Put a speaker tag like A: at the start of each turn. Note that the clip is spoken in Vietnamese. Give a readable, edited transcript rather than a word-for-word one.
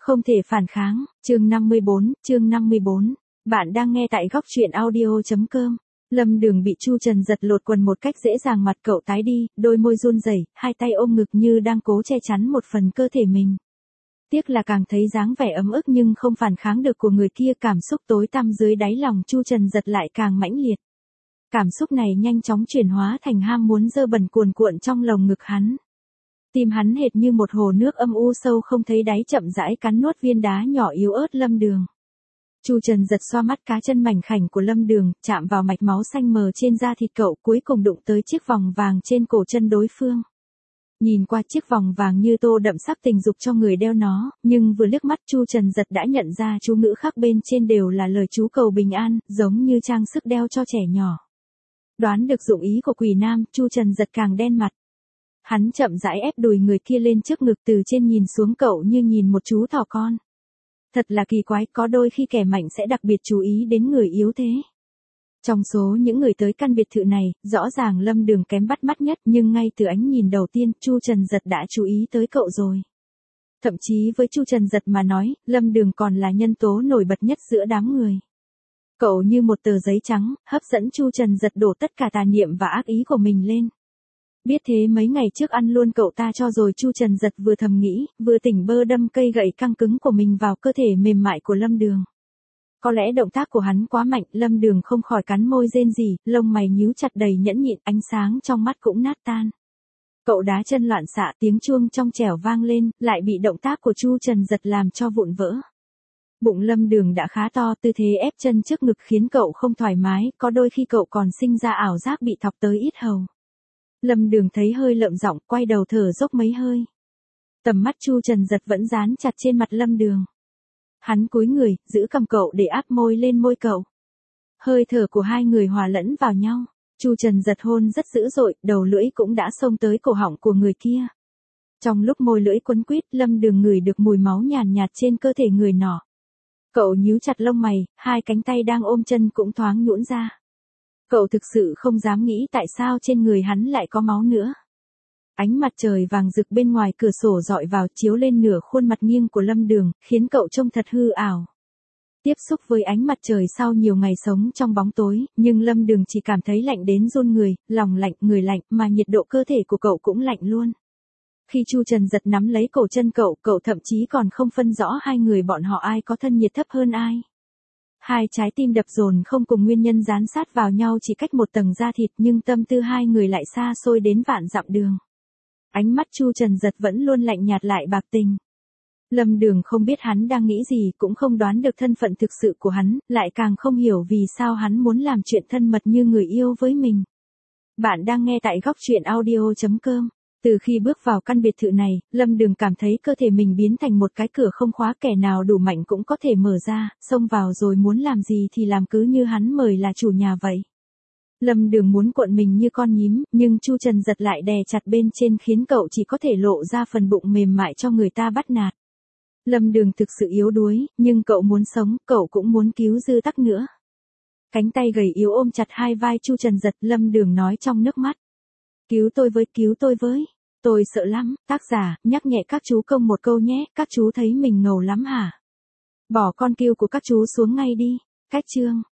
A: Không thể phản kháng, chương 54. Bạn đang nghe tại góc truyện audio.com. Lâm Đường bị Chu Trần giật lột quần một cách dễ dàng, mặt cậu tái đi, đôi môi run rẩy, hai tay ôm ngực như đang cố che chắn một phần cơ thể mình. Tiếc là càng thấy dáng vẻ ấm ức nhưng không phản kháng được của người kia, cảm xúc tối tăm dưới đáy lòng Chu Trần giật lại càng mãnh liệt. Cảm xúc này nhanh chóng chuyển hóa thành ham muốn dơ bẩn cuồn cuộn trong lồng ngực hắn. Tim hắn hệt như một hồ nước âm u sâu không thấy đáy, chậm rãi cắn nuốt viên đá nhỏ yếu ớt Lâm Đường. Chu Trần giật xoa mắt cá chân mảnh khảnh của Lâm Đường, chạm vào mạch máu xanh mờ trên da thịt cậu, cuối cùng đụng tới chiếc vòng vàng trên cổ chân đối phương. Nhìn qua chiếc vòng vàng như tô đậm sắc tình dục cho người đeo nó, nhưng vừa liếc mắt Chu Trần giật đã nhận ra chú ngữ khắc bên trên đều là lời chú cầu bình an, giống như trang sức đeo cho trẻ nhỏ. Đoán được dụng ý của quỷ nam, Chu Trần giật càng đen mặt. Hắn chậm rãi ép đùi người kia lên trước ngực, từ trên nhìn xuống cậu như nhìn một chú thỏ con. Thật là kỳ quái, có đôi khi kẻ mạnh sẽ đặc biệt chú ý đến người yếu thế. Trong số những người tới căn biệt thự này, rõ ràng Lâm Đường kém bắt mắt nhất, nhưng ngay từ ánh nhìn đầu tiên, Chu Trần giật đã chú ý tới cậu rồi. Thậm chí với Chu Trần giật mà nói, Lâm Đường còn là nhân tố nổi bật nhất giữa đám người. Cậu như một tờ giấy trắng, hấp dẫn Chu Trần giật đổ tất cả tà niệm và ác ý của mình lên. Biết thế mấy ngày trước ăn luôn cậu ta cho rồi, Chu Trần giật vừa thầm nghĩ, vừa tỉnh bơ đâm cây gậy căng cứng của mình vào cơ thể mềm mại của Lâm Đường. Có lẽ động tác của hắn quá mạnh, Lâm Đường không khỏi cắn môi rên rỉ, lông mày nhíu chặt đầy nhẫn nhịn, ánh sáng trong mắt cũng nát tan. Cậu đá chân loạn xạ, tiếng chuông trong trẻo vang lên, lại bị động tác của Chu Trần giật làm cho vụn vỡ. Bụng Lâm Đường đã khá to, tư thế ép chân trước ngực khiến cậu không thoải mái, có đôi khi cậu còn sinh ra ảo giác bị thọc tới yết hầu. Lâm Đường thấy hơi lợm giọng, quay đầu thở dốc mấy hơi. Tầm mắt Chu Trần giật vẫn dán chặt trên mặt Lâm Đường. Hắn cúi người, giữ cầm cậu để áp môi lên môi cậu. Hơi thở của hai người hòa lẫn vào nhau. Chu Trần giật hôn rất dữ dội, đầu lưỡi cũng đã xông tới cổ họng của người kia. Trong lúc môi lưỡi quấn quýt, Lâm Đường ngửi được mùi máu nhàn nhạt trên cơ thể người nọ. Cậu nhíu chặt lông mày, hai cánh tay đang ôm chân cũng thoáng nhũn ra. Cậu thực sự không dám nghĩ tại sao trên người hắn lại có máu nữa. Ánh mặt trời vàng rực bên ngoài cửa sổ dọi vào, chiếu lên nửa khuôn mặt nghiêng của Lâm Đường, khiến cậu trông thật hư ảo. Tiếp xúc với ánh mặt trời sau nhiều ngày sống trong bóng tối, nhưng Lâm Đường chỉ cảm thấy lạnh đến run người, lòng lạnh, người lạnh, mà nhiệt độ cơ thể của cậu cũng lạnh luôn. Khi Chu Trần giật nắm lấy cổ chân cậu, cậu thậm chí còn không phân rõ hai người bọn họ ai có thân nhiệt thấp hơn ai. Hai trái tim đập dồn không cùng nguyên nhân dán sát vào nhau chỉ cách một tầng da thịt, nhưng tâm tư hai người lại xa xôi đến vạn dặm đường. Ánh mắt Chu Trần giật vẫn luôn lạnh nhạt lại bạc tình. Lâm Đường không biết hắn đang nghĩ gì, cũng không đoán được thân phận thực sự của hắn, lại càng không hiểu vì sao hắn muốn làm chuyện thân mật như người yêu với mình. Bạn đang nghe tại góc truyện audio.com. Từ khi bước vào căn biệt thự này, Lâm Đường cảm thấy cơ thể mình biến thành một cái cửa không khóa, kẻ nào đủ mạnh cũng có thể mở ra, xông vào rồi muốn làm gì thì làm, cứ như hắn mời là chủ nhà vậy. Lâm Đường muốn cuộn mình như con nhím, nhưng Chu Trần giật lại đè chặt bên trên khiến cậu chỉ có thể lộ ra phần bụng mềm mại cho người ta bắt nạt. Lâm Đường thực sự yếu đuối, nhưng cậu muốn sống, cậu cũng muốn cứu Dư Tắc nữa. Cánh tay gầy yếu ôm chặt hai vai Chu Trần giật, Lâm Đường nói trong nước mắt. Cứu tôi với. Tôi sợ lắm, tác giả, nhắc nhẹ các chú công một câu nhé, các chú thấy mình ngầu lắm hả? Bỏ con kiêu của các chú xuống ngay đi. Cách chương.